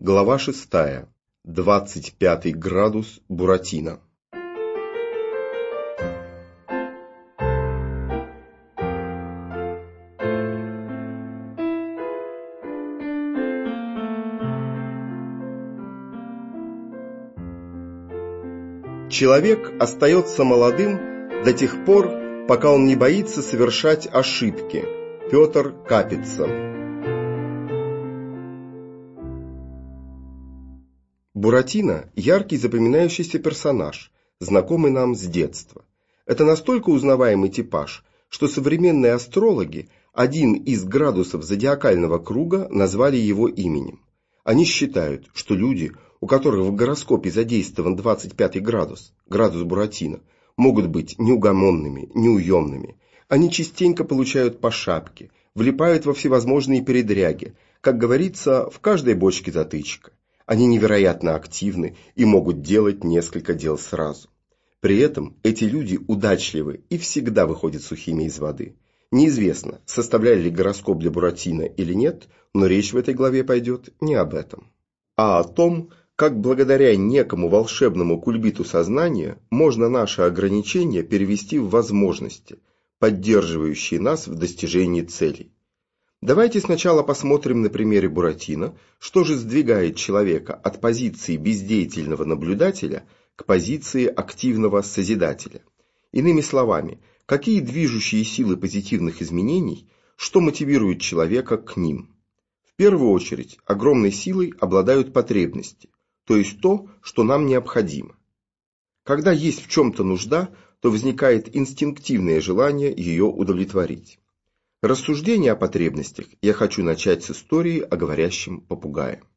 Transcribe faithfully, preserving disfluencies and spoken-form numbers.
Глава шестая. Двадцать пятый градус Буратино. Человек остается молодым до тех пор, пока он не боится совершать ошибки. Петр Капица. Буратино – яркий запоминающийся персонаж, знакомый нам с детства. Это настолько узнаваемый типаж, что современные астрологи один из градусов зодиакального круга назвали его именем. Они считают, что люди, у которых в гороскопе задействован двадцать пятый градус, градус Буратино, могут быть неугомонными, неуемными. Они частенько получают по шапке, влипают во всевозможные передряги, как говорится, в каждой бочке затычка. Они невероятно активны и могут делать несколько дел сразу. При этом эти люди удачливы и всегда выходят сухими из воды. Неизвестно, составляли ли гороскоп для Буратино или нет, но речь в этой главе пойдет не об этом, а о том, как благодаря некому волшебному кульбиту сознания можно наши ограничения перевести в возможности, поддерживающие нас в достижении целей. Давайте сначала посмотрим на примере Буратино, что же сдвигает человека от позиции бездеятельного наблюдателя к позиции активного созидателя. Иными словами, какие движущие силы позитивных изменений, что мотивирует человека к ним. В первую очередь, огромной силой обладают потребности, то есть то, что нам необходимо. Когда есть в чем-то нужда, то возникает инстинктивное желание ее удовлетворить. Рассуждение о потребностях я хочу начать с истории о говорящем попугае.